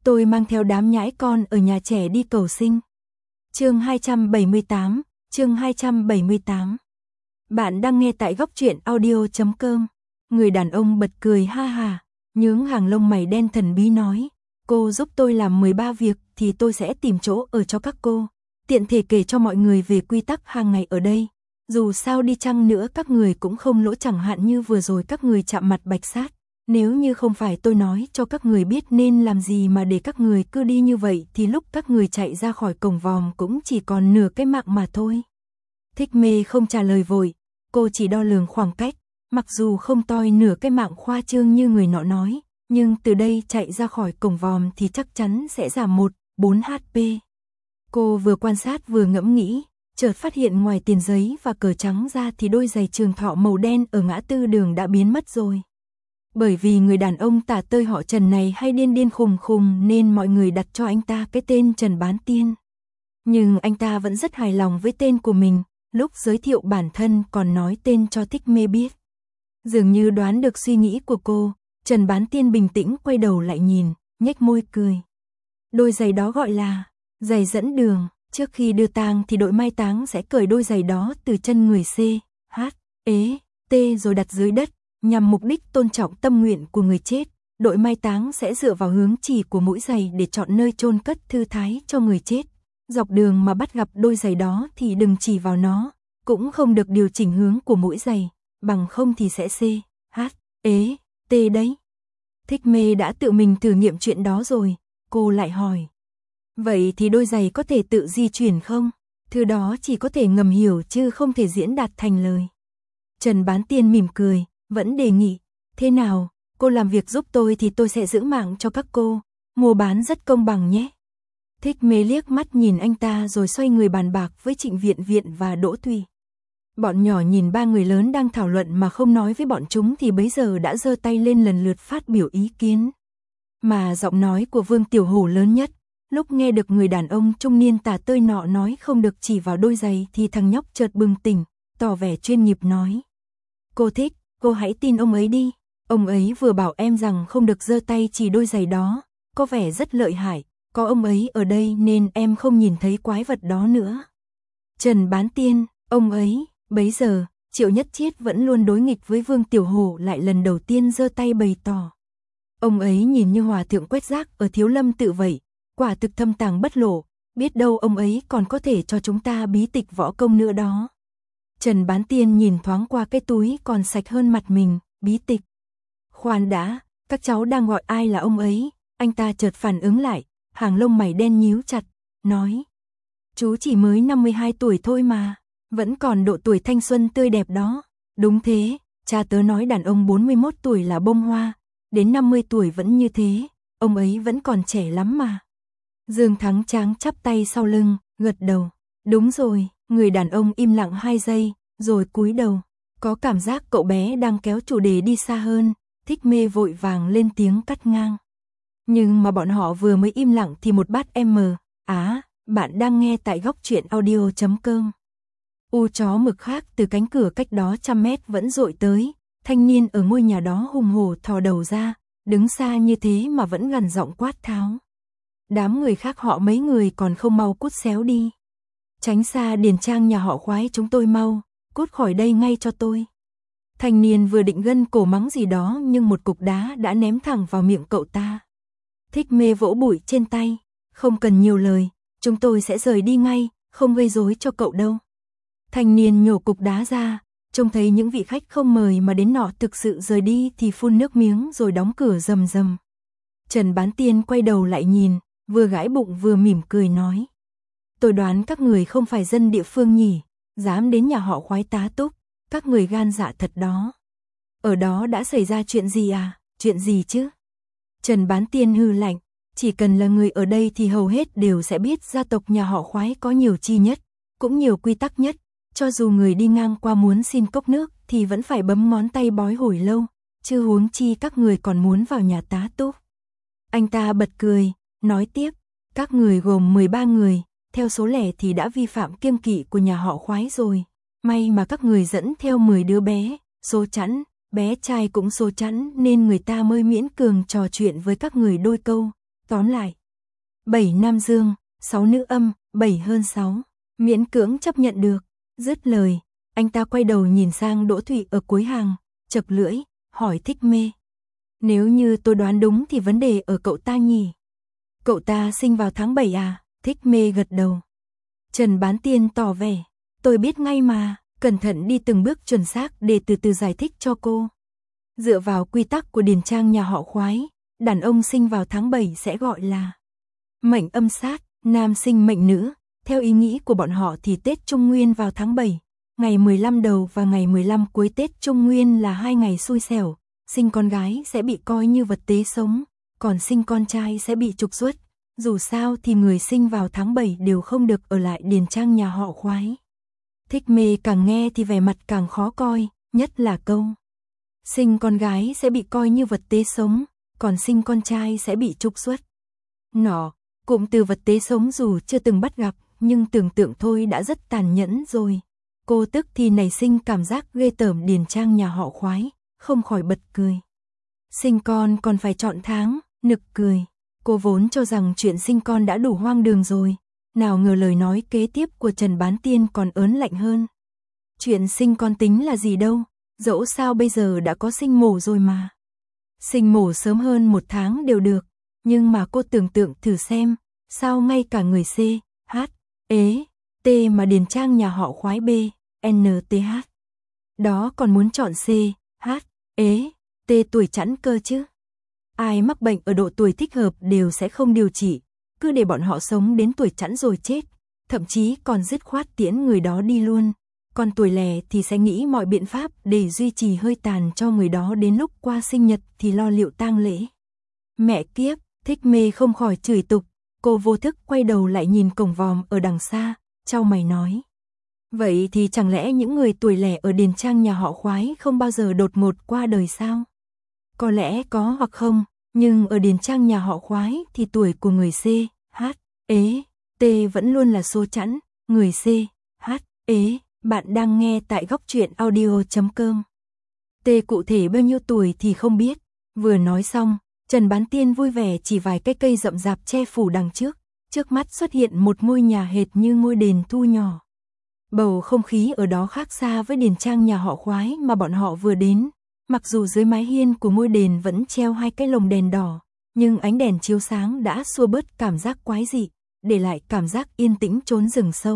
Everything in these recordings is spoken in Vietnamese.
Tôi mang theo đám nhãi con ở nhà trẻ đi cầu sinh. Chương 278, chương 278. Bạn đang nghe tại góc truyện audio.com. Người đàn ông bật cười ha ha, nhướng hàng lông mày đen thần bí nói, cô giúp tôi làm 13 việc thì tôi sẽ tìm chỗ ở cho các cô, tiện thể kể cho mọi người về quy tắc hàng ngày ở đây. Dù sao đi chăng nữa các người cũng không lỗ, chẳng hạn như vừa rồi các người chạm mặt Bạch Sát. Nếu như không phải tôi nói cho các người biết nên làm gì mà để các người cứ đi như vậy thì lúc các người chạy ra khỏi cổng vòm cũng chỉ còn nửa cái mạng mà thôi. Thích Mê không trả lời vội, cô chỉ đo lường khoảng cách, mặc dù không toi nửa cái mạng khoa trương như người nọ nói, nhưng từ đây chạy ra khỏi cổng vòm thì chắc chắn sẽ giảm 1-4 HP. Cô vừa quan sát vừa ngẫm nghĩ, chợt phát hiện ngoài tiền giấy và cờ trắng ra thì đôi giày Trường Thọ màu đen ở ngã tư đường đã biến mất rồi. Bởi vì người đàn ông tả tơi họ Trần này hay điên điên khùng khùng nên mọi người đặt cho anh ta cái tên Trần Bán Tiên. Nhưng anh ta vẫn rất hài lòng với tên của mình, lúc giới thiệu bản thân còn nói tên cho Thích Mê biết. Dường như đoán được suy nghĩ của cô, Trần Bán Tiên bình tĩnh quay đầu lại nhìn, nhếch môi cười. Đôi giày đó gọi là giày dẫn đường, trước khi đưa tang thì đội mai táng sẽ cởi đôi giày đó từ chân người C, H, E, T rồi đặt dưới đất. Nhằm mục đích tôn trọng tâm nguyện của người chết, đội mai táng sẽ dựa vào hướng chỉ của mũi giày để chọn nơi chôn cất thư thái cho người chết. Dọc đường mà bắt gặp đôi giày đó thì đừng chỉ vào nó, cũng không được điều chỉnh hướng của mũi giày, bằng không thì sẽ C, H, E, T đấy. Thích Mê đã tự mình thử nghiệm chuyện đó rồi, cô lại hỏi. Vậy thì đôi giày có thể tự di chuyển không? Thứ đó chỉ có thể ngầm hiểu chứ không thể diễn đạt thành lời. Trần Bán Tiên mỉm cười, vẫn đề nghị, thế nào, cô làm việc giúp tôi thì tôi sẽ giữ mạng cho các cô, mua bán rất công bằng nhé. Thích Mê liếc mắt nhìn anh ta rồi xoay người bàn bạc với Trịnh Viện Viện và Đỗ Thùy. Bọn nhỏ nhìn ba người lớn đang thảo luận mà không nói với bọn chúng thì bấy giờ đã giơ tay lên lần lượt phát biểu ý kiến. Mà giọng nói của Vương Tiểu Hổ lớn nhất, lúc nghe được người đàn ông trung niên tả tơi nọ nói không được chỉ vào đôi giày thì thằng nhóc chợt bừng tỉnh, tỏ vẻ chuyên nghiệp nói. Cô thích, cô hãy tin ông ấy đi, ông ấy vừa bảo em rằng không được giơ tay chỉ đôi giày đó, có vẻ rất lợi hại, có ông ấy ở đây nên em không nhìn thấy quái vật đó nữa. Trần Bán Tiên, ông ấy, bấy giờ, Triệu Nhất Chiết vẫn luôn đối nghịch với Vương Tiểu Hổ lại lần đầu tiên giơ tay bày tỏ. Ông ấy nhìn như hòa thượng quét rác ở Thiếu Lâm tự vậy, quả thực thâm tàng bất lộ, biết đâu ông ấy còn có thể cho chúng ta bí tịch võ công nữa đó. Trần Bán Tiên nhìn thoáng qua cái túi còn sạch hơn mặt mình, bí tịch. Khoan đã, các cháu đang gọi ai là ông ấy, anh ta chợt phản ứng lại, hàng lông mày đen nhíu chặt, nói. Chú chỉ mới 52 tuổi thôi mà, vẫn còn độ tuổi thanh xuân tươi đẹp đó. Đúng thế, cha tớ nói đàn ông 41 tuổi là bông hoa, đến 50 tuổi vẫn như thế, ông ấy vẫn còn trẻ lắm mà. Dương Thắng Tráng chắp tay sau lưng, gật đầu. Đúng rồi, người đàn ông im lặng 2 giây, rồi cúi đầu. Có cảm giác cậu bé đang kéo chủ đề đi xa hơn, Thích Mê vội vàng lên tiếng cắt ngang. Nhưng mà bọn họ vừa mới im lặng thì một bát bạn đang nghe tại góc truyện audio.com. U chó mực khác từ cánh cửa cách đó 100 mét vẫn dội tới, thanh niên ở ngôi nhà đó hùng hổ thò đầu ra, đứng xa như thế mà vẫn gằn giọng quát tháo. Đám người khác họ mấy người còn không mau cút xéo đi. Tránh xa điền trang nhà họ Khoái chúng tôi mau, cút khỏi đây ngay cho tôi. Thanh niên vừa định gân cổ mắng gì đó nhưng một cục đá đã ném thẳng vào miệng cậu ta. Thích Mê vỗ bụi trên tay, không cần nhiều lời, chúng tôi sẽ rời đi ngay, không gây rối cho cậu đâu. Thanh niên nhổ cục đá ra, trông thấy những vị khách không mời mà đến nọ thực sự rời đi thì phun nước miếng rồi đóng cửa rầm rầm. Trần Bán Tiên quay đầu lại nhìn, vừa gãi bụng vừa mỉm cười nói. Tôi đoán các người không phải dân địa phương nhỉ, dám đến nhà họ Khoái tá túc, các người gan dạ thật đó. Ở đó đã xảy ra chuyện gì à, chuyện gì chứ? Trần Bán Tiên hừ lạnh, chỉ cần là người ở đây thì hầu hết đều sẽ biết gia tộc nhà họ Khoái có nhiều chi nhất, cũng nhiều quy tắc nhất, cho dù người đi ngang qua muốn xin cốc nước thì vẫn phải bấm ngón tay bói hồi lâu, chứ huống chi các người còn muốn vào nhà tá túc. Anh ta bật cười, nói tiếp, các người gồm 13 người, theo số lẻ thì đã vi phạm kiêng kỵ của nhà họ Khoái rồi. May mà các người dẫn theo 10 đứa bé, số chẵn, bé trai cũng số chẵn nên người ta mới miễn cường trò chuyện với các người đôi câu, tóm lại. 7 nam dương, 6 nữ âm, 7 hơn 6. Miễn cưỡng chấp nhận được. Dứt lời, anh ta quay đầu nhìn sang Đỗ Thụy ở cuối hàng, chậc lưỡi, hỏi Thích Mê. Nếu như tôi đoán đúng thì vấn đề ở cậu ta nhỉ? Cậu ta sinh vào tháng 7 à? Thích Mê gật đầu. Trần Bán Tiên tỏ vẻ. Tôi biết ngay mà, cẩn thận đi từng bước chuẩn xác để từ từ giải thích cho cô. Dựa vào quy tắc của điền trang nhà họ Khoái, đàn ông sinh vào tháng 7 sẽ gọi là mệnh âm sát, nam sinh mệnh nữ. Theo ý nghĩ của bọn họ thì Tết Trung Nguyên vào tháng 7, ngày 15 đầu và ngày 15 cuối Tết Trung Nguyên là 2 ngày xui xẻo, sinh con gái sẽ bị coi như vật tế sống, còn sinh con trai sẽ bị trục xuất. Dù sao thì người sinh vào tháng 7 đều không được ở lại điền trang nhà họ Khoái. Thích Mê càng nghe thì vẻ mặt càng khó coi, nhất là câu sinh con gái sẽ bị coi như vật tế sống, còn sinh con trai sẽ bị trục xuất. Cụm từ vật tế sống dù chưa từng bắt gặp, nhưng tưởng tượng thôi đã rất tàn nhẫn rồi. Cô tức thì nảy sinh cảm giác ghê tởm điền trang nhà họ Khoái, không khỏi bật cười. Sinh con còn phải chọn tháng, nực cười. Cô vốn cho rằng chuyện sinh con đã đủ hoang đường rồi, nào ngờ lời nói kế tiếp của Trần Bán Tiên còn ớn lạnh hơn. Chuyện sinh con tính là gì đâu, dẫu sao bây giờ đã có sinh mổ rồi mà. Sinh mổ sớm hơn 1 tháng đều được, nhưng mà cô tưởng tượng thử xem, sao ngay cả người C, H, ế, T mà điền trang nhà họ Khoái B, N, T, H. Đó còn muốn chọn C, H, ế, T tuổi chẵn cơ chứ. Ai mắc bệnh ở độ tuổi thích hợp đều sẽ không điều trị, cứ để bọn họ sống đến tuổi chẵn rồi chết, thậm chí còn dứt khoát tiễn người đó đi luôn. Còn tuổi lẻ thì sẽ nghĩ mọi biện pháp để duy trì hơi tàn cho người đó đến lúc qua sinh nhật thì lo liệu tang lễ. Mẹ kiếp, Thích Mê không khỏi chửi tục, cô vô thức quay đầu lại nhìn cổng vòm ở đằng xa, chau mày nói. Vậy thì chẳng lẽ những người tuổi lẻ ở điền trang nhà họ Khoái không bao giờ đột ngột qua đời sao? Có lẽ có hoặc không, nhưng ở điền trang nhà họ Khoái thì tuổi của người C, H, ế, T vẫn luôn là số chẵn, người C, H, ế. Bạn đang nghe tại góc truyện audio.com. T cụ thể bao nhiêu tuổi thì không biết. Vừa nói xong, Trần Bán Tiên vui vẻ chỉ vài cái cây rậm rạp che phủ đằng trước. Trước mắt xuất hiện một ngôi nhà hệt như ngôi đền thu nhỏ. Bầu không khí ở đó khác xa với điền trang nhà họ Khoái mà bọn họ vừa đến. Mặc dù dưới mái hiên của ngôi đền vẫn treo 2 cái lồng đèn đỏ, nhưng ánh đèn chiếu sáng đã xua bớt cảm giác quái dị, để lại cảm giác yên tĩnh trốn rừng sâu.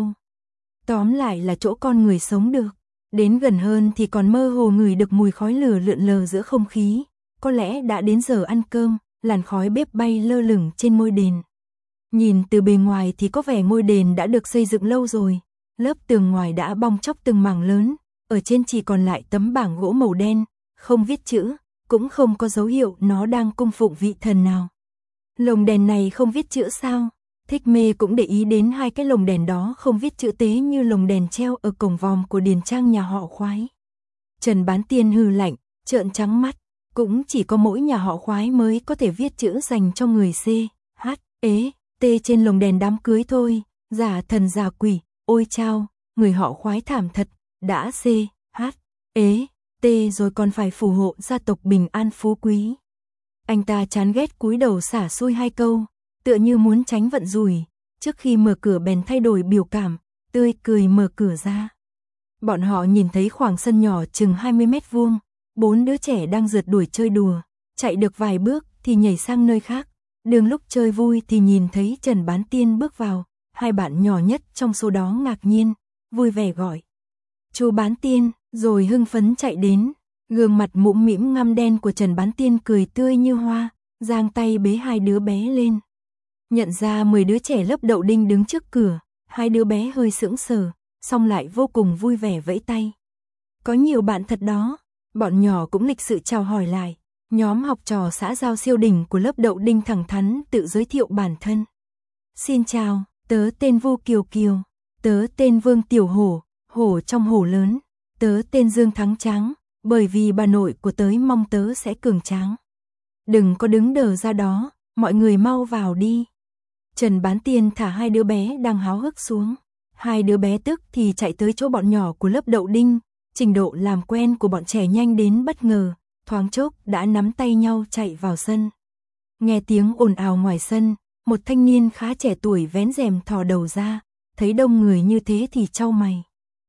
Tóm lại là chỗ con người sống được. Đến gần hơn thì còn mơ hồ ngửi được mùi khói lửa lượn lờ giữa không khí. Có lẽ đã đến giờ ăn cơm, làn khói bếp bay lơ lửng trên ngôi đền. Nhìn từ bề ngoài thì có vẻ ngôi đền đã được xây dựng lâu rồi. Lớp tường ngoài đã bong tróc từng mảng lớn, ở trên chỉ còn lại tấm bảng gỗ màu đen, không viết chữ, cũng không có dấu hiệu nó đang cung phụng vị thần nào. Lồng đèn này không viết chữ sao? Thích Mê cũng để ý đến 2 cái lồng đèn đó không viết chữ tế như lồng đèn treo ở cổng vòm của điền trang nhà họ Khoái. Trần Bán Tiên hừ lạnh, trợn trắng mắt, cũng chỉ có mỗi nhà họ Khoái mới có thể viết chữ dành cho người C, H, ế, T trên lồng đèn đám cưới thôi, giả thần giả quỷ, ôi chao, người họ Khoái thảm thật, đã C, H, ế, T rồi còn phải phù hộ gia tộc bình an phú quý. Anh ta chán ghét cúi đầu xả xui 2 câu. Tựa như muốn tránh vận rủi, trước khi mở cửa bèn thay đổi biểu cảm, tươi cười mở cửa ra. Bọn họ nhìn thấy khoảng sân nhỏ chừng 20 mét vuông, 4 đứa trẻ đang rượt đuổi chơi đùa, chạy được vài bước thì nhảy sang nơi khác. Đường lúc chơi vui thì nhìn thấy Trần Bán Tiên bước vào, 2 bạn nhỏ nhất trong số đó ngạc nhiên, vui vẻ gọi. Chú Bán Tiên, rồi hưng phấn chạy đến, gương mặt mũm mĩm ngăm đen của Trần Bán Tiên cười tươi như hoa, giang tay bế 2 đứa bé lên. Nhận ra 10 đứa trẻ lớp đậu đinh đứng trước cửa, 2 đứa bé hơi sững sờ, xong lại vô cùng vui vẻ vẫy tay. Có nhiều bạn thật đó, bọn nhỏ cũng lịch sự chào hỏi lại. Nhóm học trò xã giao siêu đỉnh của lớp đậu đinh thẳng thắn tự giới thiệu bản thân. Xin chào, tớ tên Vu Kiều Kiều, tớ tên Vương Tiểu Hổ, hổ trong hổ lớn, tớ tên Dương Thắng Tráng, bởi vì bà nội của tớ mong tớ sẽ cường tráng. Đừng có đứng đờ ra đó, mọi người mau vào đi. Trần Bán Tiên thả 2 đứa bé đang háo hức xuống. 2 đứa bé tức thì chạy tới chỗ bọn nhỏ của lớp đậu đinh, trình độ làm quen của bọn trẻ nhanh đến bất ngờ, thoáng chốc đã nắm tay nhau chạy vào sân. Nghe tiếng ồn ào ngoài sân, một thanh niên khá trẻ tuổi vén rèm thò đầu ra, thấy đông người như thế thì chau mày.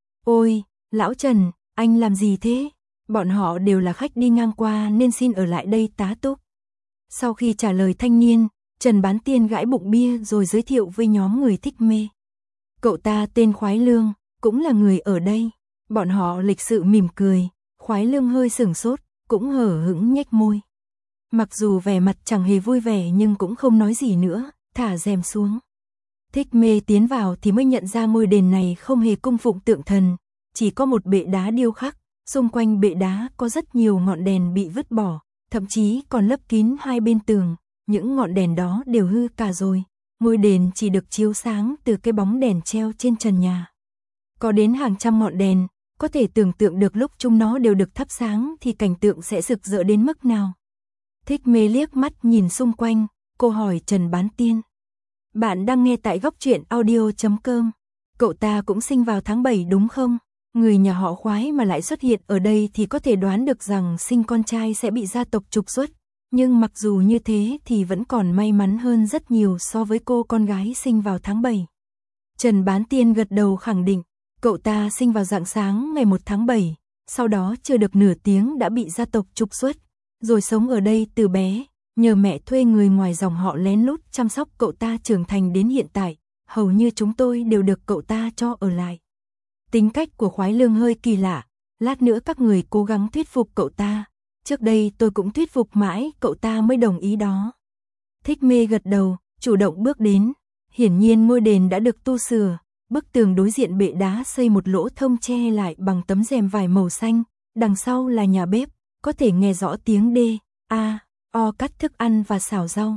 Ôi, lão Trần, anh làm gì thế? Bọn họ đều là khách đi ngang qua nên xin ở lại đây tá túc. Sau khi trả lời thanh niên, Trần Bán Tiên gãi bụng bia rồi giới thiệu với nhóm người thích mê. Cậu ta tên Khoái Lương, cũng là người ở đây. Bọn họ lịch sự mỉm cười, Khoái Lương hơi sửng sốt, cũng hở hững nhếch môi. Mặc dù vẻ mặt chẳng hề vui vẻ nhưng cũng không nói gì nữa, thả rèm xuống. Thích mê tiến vào thì mới nhận ra ngôi đền này không hề cung phụng tượng thần, chỉ có một bệ đá điêu khắc, xung quanh bệ đá có rất nhiều ngọn đèn bị vứt bỏ, thậm chí còn lấp kín hai bên tường, những ngọn đèn đó đều hư cả rồi. Ngôi đền chỉ được chiếu sáng từ cái bóng đèn treo trên trần nhà. Có đến hàng trăm ngọn đèn, có thể tưởng tượng được lúc chúng nó đều được thắp sáng thì cảnh tượng sẽ rực rỡ đến mức nào. Thích mê liếc mắt nhìn xung quanh, cô hỏi Trần Bán Tiên. Bạn đang nghe tại góc truyện audio.com. Cậu ta cũng sinh vào tháng 7 đúng không? Người nhà họ Khoái mà lại xuất hiện ở đây thì có thể đoán được rằng sinh con trai sẽ bị gia tộc trục xuất. Nhưng mặc dù như thế thì vẫn còn may mắn hơn rất nhiều so với cô con gái sinh vào tháng 7. Trần Bán Tiên gật đầu khẳng định, cậu ta sinh vào rạng sáng ngày 1 tháng 7, sau đó chưa được nửa tiếng đã bị gia tộc trục xuất, rồi sống ở đây từ bé, nhờ mẹ thuê người ngoài dòng họ lén lút chăm sóc cậu ta trưởng thành đến hiện tại, hầu như chúng tôi đều được cậu ta cho ở lại. Tính cách của Khoái Lương hơi kỳ lạ, lát nữa các người cố gắng thuyết phục cậu ta. Trước đây tôi cũng thuyết phục mãi cậu ta mới đồng ý đó. Thích mê gật đầu, chủ động bước đến. Hiển nhiên ngôi đền đã được tu sửa, bức tường đối diện bệ đá xây một lỗ thông che lại bằng tấm rèm vải màu xanh, đằng sau là nhà bếp, có thể nghe rõ tiếng đê, a, o cắt thức ăn và xào rau.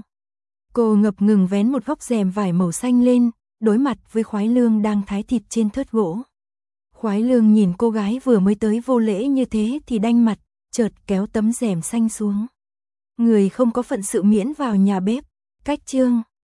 Cô ngập ngừng vén một góc rèm vải màu xanh lên, đối mặt với Khoái Lương đang thái thịt trên thớt gỗ. Khoái Lương nhìn cô gái vừa mới tới vô lễ như thế thì đanh mặt, chợt kéo tấm rèm xanh xuống. Người không có phận sự miễn vào nhà bếp. Cách chương